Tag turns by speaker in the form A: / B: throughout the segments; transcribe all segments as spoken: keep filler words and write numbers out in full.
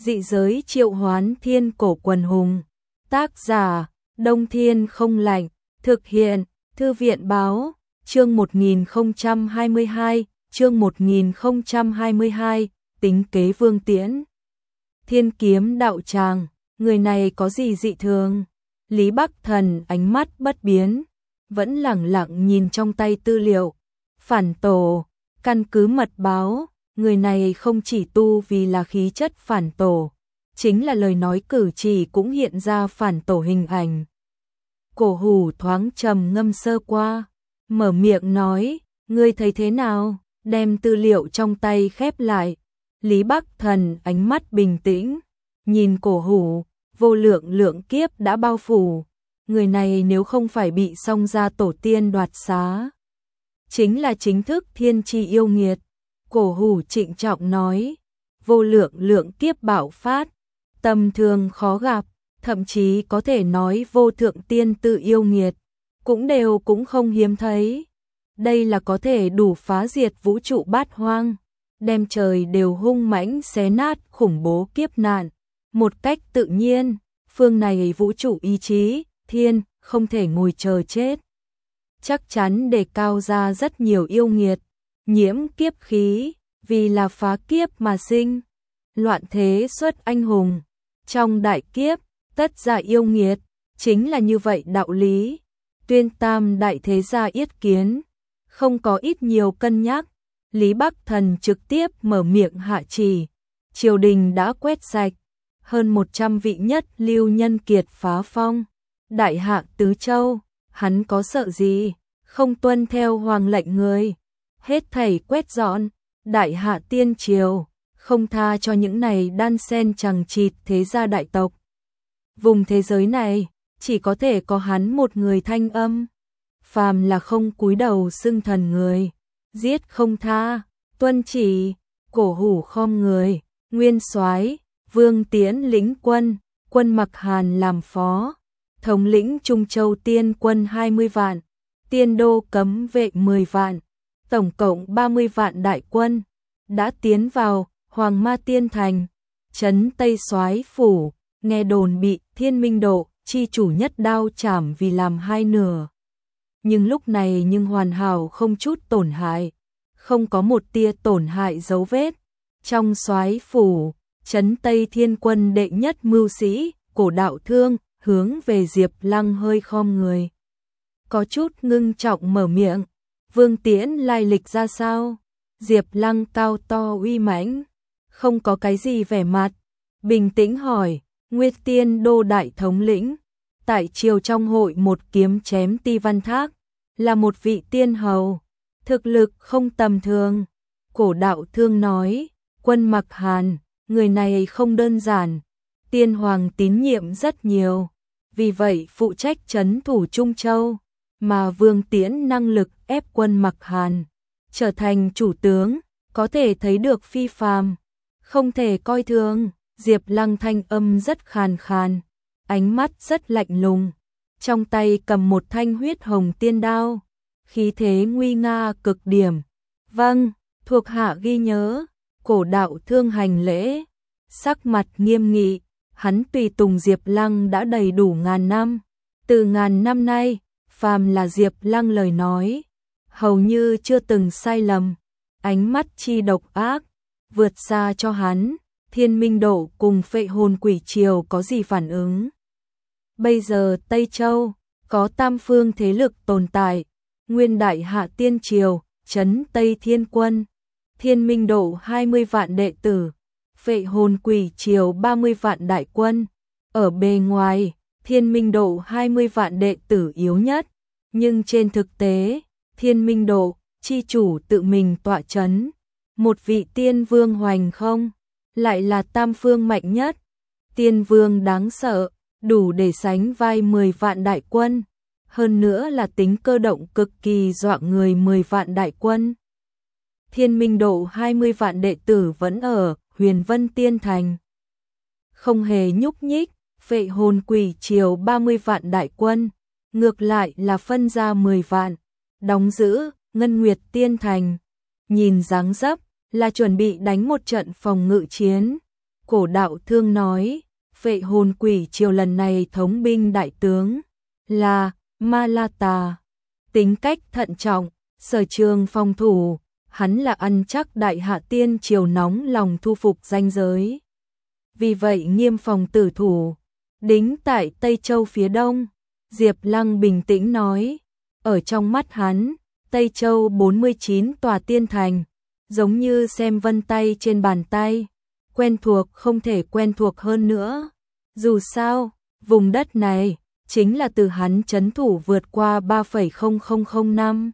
A: Dị giới triệu hoán thiên cổ quần hùng. Tác giả, Đông Thiên Không Lạnh. Thực hiện, Thư viện Báo. Chương một nghìn không trăm hai mươi hai, chương một nghìn không trăm hai mươi hai, tính kế Vương Tiễn. Thiên kiếm đạo tràng, người này có gì dị thường? Lý Bắc Thần ánh mắt bất biến, vẫn lẳng lặng nhìn trong tay tư liệu. Phản tổ, căn cứ mật báo, người này không chỉ tu vì là khí chất phản tổ, chính là lời nói cử chỉ cũng hiện ra phản tổ hình ảnh. Cổ Hủ thoáng trầm ngâm sơ qua, mở miệng nói, ngươi thấy thế nào? Đem tư liệu trong tay khép lại. Lý Bắc Thần ánh mắt bình tĩnh, nhìn Cổ Hủ, vô lượng lượng kiếp đã bao phủ. Người này nếu không phải bị Song gia tổ tiên đoạt xá, chính là chính thức thiên tri yêu nghiệt. Cổ Hủ trịnh trọng nói, vô lượng lượng kiếp bạo phát, tầm thường khó gặp, thậm chí có thể nói vô thượng tiên tự yêu nghiệt, cũng đều cũng không hiếm thấy. Đây là có thể đủ phá diệt vũ trụ bát hoang, đem trời đều hung mãnh xé nát khủng bố kiếp nạn. Một cách tự nhiên, phương này vũ trụ ý chí, thiên, không thể ngồi chờ chết. Chắc chắn đề cao ra rất nhiều yêu nghiệt, nhiễm kiếp khí, vì là phá kiếp mà sinh. Loạn thế xuất anh hùng, trong đại kiếp, tất ra yêu nghiệt, chính là như vậy đạo lý. Tuyên tam đại thế gia yết kiến, không có ít nhiều cân nhắc. Lý Bắc Thần trực tiếp mở miệng hạ chỉ, triều đình đã quét sạch, hơn một trăm vị nhất lưu nhân kiệt phá phong. Đại hạ tứ châu, hắn có sợ gì, không tuân theo hoàng lệnh người, hết thảy quét dọn. Đại hạ tiên triều, không tha cho những này đan sen chằng chịt thế gia đại tộc. Vùng thế giới này, chỉ có thể có hắn một người thanh âm. Phàm là không cúi đầu xưng thần người, giết không tha, tuân chỉ. Cổ Hủ khom người, nguyên soái, Vương Tiễn lĩnh quân, quân Mặc Hàn làm phó, thống lĩnh Trung Châu tiên quân hai mươi vạn, tiên đô cấm vệ mười vạn, tổng cộng ba mươi vạn đại quân, đã tiến vào Hoàng Ma Tiên Thành, trấn Tây Soái phủ, nghe đồn bị Thiên Minh Độ chi chủ nhất đao chảm vì làm hai nửa. Nhưng lúc này nhưng hoàn hảo không chút tổn hại, không có một tia tổn hại dấu vết. Trong Soái phủ, trấn Tây Thiên quân đệ nhất mưu sĩ, Cổ Đạo Thương, hướng về Diệp Lăng hơi khom người, có chút ngưng trọng mở miệng, Vương Tiễn lai lịch ra sao? Diệp Lăng cao to uy mãnh, không có cái gì vẻ mặt, bình tĩnh hỏi, Nguyệt Tiên đô đại thống lĩnh, tại triều trong hội một kiếm chém Ti Văn Thác, là một vị tiên hầu, thực lực không tầm thường. Cổ Đạo Thương nói, quân Mặc Hàn, người này không đơn giản, tiên hoàng tín nhiệm rất nhiều, vì vậy phụ trách trấn thủ Trung Châu, mà Vương Tiễn năng lực ép quân Mặc Hàn trở thành chủ tướng, có thể thấy được phi phàm, không thể coi thường. Diệp Lăng thanh âm rất khàn khàn, ánh mắt rất lạnh lùng, trong tay cầm một thanh huyết hồng tiên đao, khí thế nguy nga cực điểm. Vâng, thuộc hạ ghi nhớ. Cổ Đạo Thương hành lễ, sắc mặt nghiêm nghị, hắn tùy tùng Diệp Lăng đã đầy đủ ngàn năm, từ ngàn năm nay, phàm là Diệp Lăng lời nói, hầu như chưa từng sai lầm. Ánh mắt chi độc ác, vượt xa cho hắn. Thiên Minh Độ cùng Phệ Hồn Quỷ Triều có gì phản ứng? Bây giờ Tây Châu có tam phương thế lực tồn tại, Nguyên Đại Hạ Tiên Triều, trấn Tây Thiên Quân, Thiên Minh Độ hai mươi vạn đệ tử, Phệ Hồn Quỷ Triều ba mươi vạn đại quân. Ở bề ngoài, Thiên Minh Độ hai mươi vạn đệ tử yếu nhất, nhưng trên thực tế, Thiên Minh Độ chi chủ tự mình tọa trấn, một vị tiên vương hoành không, lại là tam phương mạnh nhất. Tiên vương đáng sợ, đủ để sánh vai mười vạn đại quân, hơn nữa là tính cơ động cực kỳ dọa người mười vạn đại quân. Thiên Minh Độ hai mươi vạn đệ tử vẫn ở Huyền Vân Tiên Thành, không hề nhúc nhích. Phệ Hồn Quỷ Triều ba mươi vạn đại quân, ngược lại là phân ra mười vạn, đóng giữ Ngân Nguyệt Tiên Thành, nhìn dáng dấp là chuẩn bị đánh một trận phòng ngự chiến. Cổ Đạo Thương nói, Phệ Hồn Quỷ Triều lần này thống binh đại tướng là Ma La Tà, tính cách thận trọng, sở trường phòng thủ, hắn là ăn chắc Đại Hạ Tiên Triều nóng lòng thu phục danh giới. Vì vậy nghiêm phòng tử thủ, đính tại Tây Châu phía đông. Diệp Lăng bình tĩnh nói, ở trong mắt hắn, Tây Châu bốn mươi chín tòa tiên thành, giống như xem vân tay trên bàn tay, quen thuộc không thể quen thuộc hơn nữa. Dù sao, vùng đất này chính là từ hắn trấn thủ vượt qua ba phẩy không không không năm.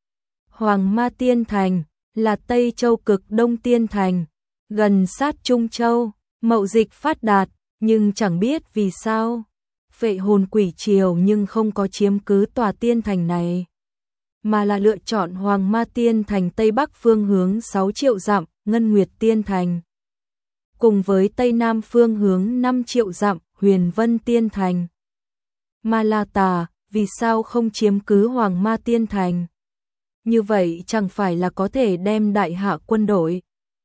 A: Hoàng Ma Tiên Thành là Tây Châu cực đông tiên thành, gần sát Trung Châu, mậu dịch phát đạt, nhưng chẳng biết vì sao Phệ Hồn Quỷ Triều nhưng không có chiếm cứ tòa tiên thành này, mà là lựa chọn Hoàng Ma Tiên Thành Tây Bắc phương hướng sáu triệu dặm, Ngân Nguyệt Tiên Thành, cùng với Tây Nam phương hướng năm triệu dặm, Huyền Vân Tiên Thành. Ma La Tà vì sao không chiếm cứ Hoàng Ma Tiên Thành? Như vậy chẳng phải là có thể đem Đại Hạ quân đội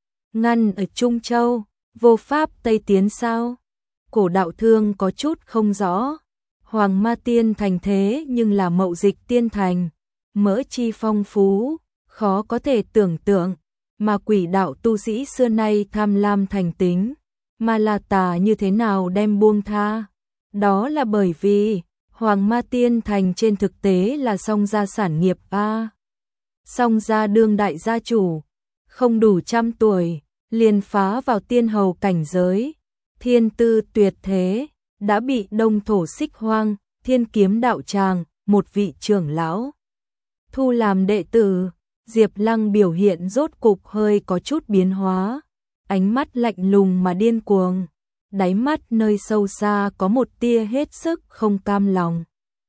A: ngăn ở Trung Châu, vô pháp Tây tiến sao? Cổ Đạo Thương có chút không rõ. Hoàng Ma Tiên Thành thế nhưng là mậu dịch tiên thành, mỡ chi phong phú, khó có thể tưởng tượng, mà quỷ đạo tu sĩ xưa nay tham lam thành tính, Ma La Tà như thế nào đem buông tha? Đó là bởi vì Hoàng Ma Tiên Thành trên thực tế là Song gia sản nghiệp a. Song gia đương đại gia chủ, không đủ trăm tuổi, liền phá vào tiên hầu cảnh giới, thiên tư tuyệt thế, đã bị Đông Thổ Xích Hoang, Thiên Kiếm đạo tràng, một vị trưởng lão thu làm đệ tử. Diệp Lăng biểu hiện rốt cục hơi có chút biến hóa, ánh mắt lạnh lùng mà điên cuồng, đáy mắt nơi sâu xa có một tia hết sức không cam lòng.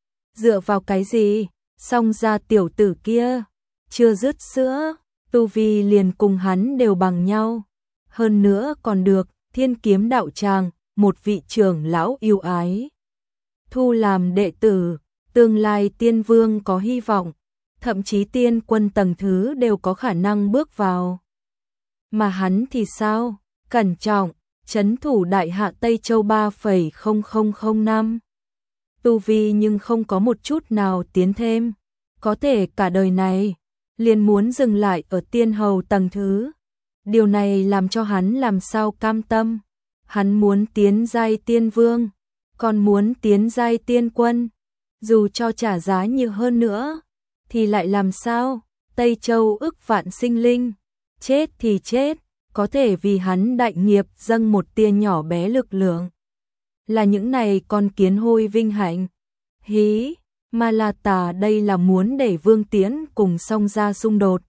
A: Dựa vào cái gì? Song gia tiểu tử kia chưa dứt sữa, tu vi liền cùng hắn đều bằng nhau, hơn nữa còn được Thiên Kiếm đạo tràng, một vị trưởng lão yêu ái thu làm đệ tử, tương lai tiên vương có hy vọng, thậm chí tiên quân tầng thứ đều có khả năng bước vào. Mà hắn thì sao? Cẩn trọng, trấn thủ Đại Hạ Tây Châu ba phẩy không không không năm. Tu vi nhưng không có một chút nào tiến thêm, có thể cả đời này liền muốn dừng lại ở tiên hầu tầng thứ. Điều này làm cho hắn làm sao cam tâm? Hắn muốn tiến giai tiên vương, còn muốn tiến giai tiên quân, dù cho trả giá nhiều hơn nữa thì lại làm sao? Tây Châu ức vạn sinh linh, chết thì chết, có thể vì hắn đại nghiệp dâng một tia nhỏ bé lực lượng, là những này con kiến hôi vinh hạnh. Hí, Ma La Tà đây là muốn để Vương Tiễn cùng Song gia xung đột.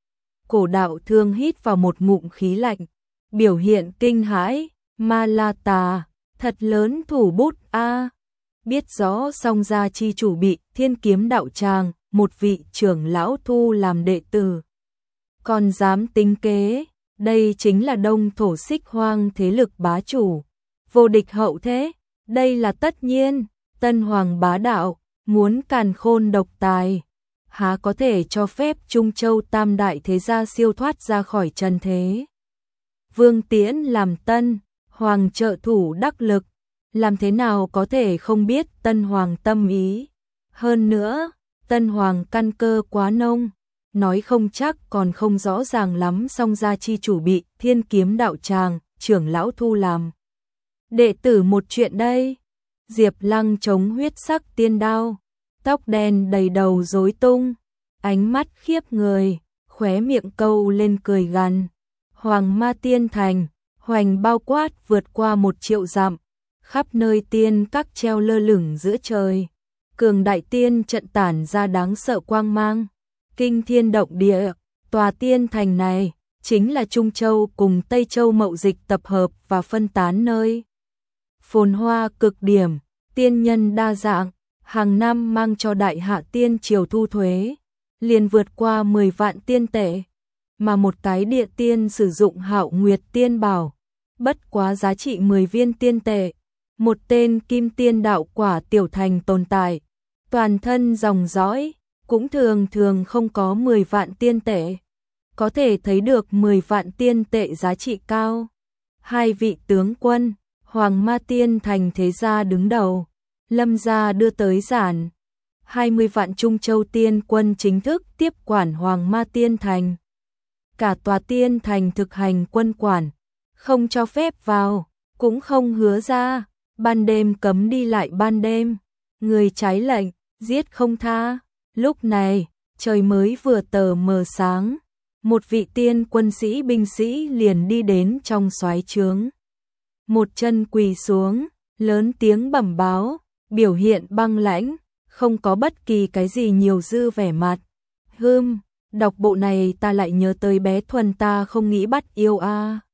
A: Cổ Đạo Thương hít vào một ngụm khí lạnh, biểu hiện kinh hãi. Ma La Tà thật lớn thủ bút a, biết rõ Song gia chi chủ bị Thiên Kiếm đạo tràng, một vị trưởng lão thu làm đệ tử, còn dám tính kế. Đây chính là Đông Thổ Xích Hoang thế lực bá chủ, vô địch hậu thế. Đây là tất nhiên. Tân Hoàng bá đạo, muốn càn khôn độc tài, há có thể cho phép Trung Châu tam đại thế gia siêu thoát ra khỏi trần thế. Vương Tiễn làm Tân Hoàng trợ thủ đắc lực, làm thế nào có thể không biết Tân Hoàng tâm ý? Hơn nữa, Tân Hoàng căn cơ quá nông, nói không chắc còn không rõ ràng lắm. Song gia chi chủ bị Thiên Kiếm đạo tràng, trưởng lão thu làm đệ tử một chuyện đây. Diệp Lăng chống huyết sắc tiên đao, tóc đen đầy đầu rối tung, ánh mắt khiếp người, khóe miệng câu lên cười gằn. Hoàng Ma Tiên Thành, hoành bao quát vượt qua một triệu dặm, khắp nơi tiên các treo lơ lửng giữa trời, cường đại tiên trận tản ra đáng sợ quang mang, kinh thiên động địa. Tòa tiên thành này chính là Trung Châu cùng Tây Châu mậu dịch tập hợp và phân tán nơi phồn hoa cực điểm, tiên nhân đa dạng, hàng năm mang cho Đại Hạ Tiên Triều thu thuế liền vượt qua mười vạn tiên tệ, mà một cái địa tiên sử dụng Hạo Nguyệt tiên bảo bất quá giá trị mười viên tiên tệ. Một tên kim tiên đạo quả tiểu thành tồn tại, toàn thân dòng dõi cũng thường thường không có mười vạn tiên tệ, có thể thấy được mười vạn tiên tệ giá trị cao. Hai vị tướng quân, Hoàng Ma Tiên Thành thế gia đứng đầu, Lâm gia đưa tới giản hai mươi vạn Trung Châu tiên quân chính thức tiếp quản Hoàng Ma Tiên Thành. Cả tòa tiên thành thực hành quân quản, không cho phép vào, cũng không hứa ra, ban đêm cấm đi lại ban đêm, người trái lệnh, giết không tha. Lúc này, trời mới vừa tờ mờ sáng, một vị tiên quân sĩ binh sĩ liền đi đến trong soái trướng. Một chân quỳ xuống, lớn tiếng bẩm báo, biểu hiện băng lãnh, không có bất kỳ cái gì nhiều dư vẻ mặt. Hừm, đọc bộ này ta lại nhớ tới bé Thuần ta không nghĩ bắt yêu a. À.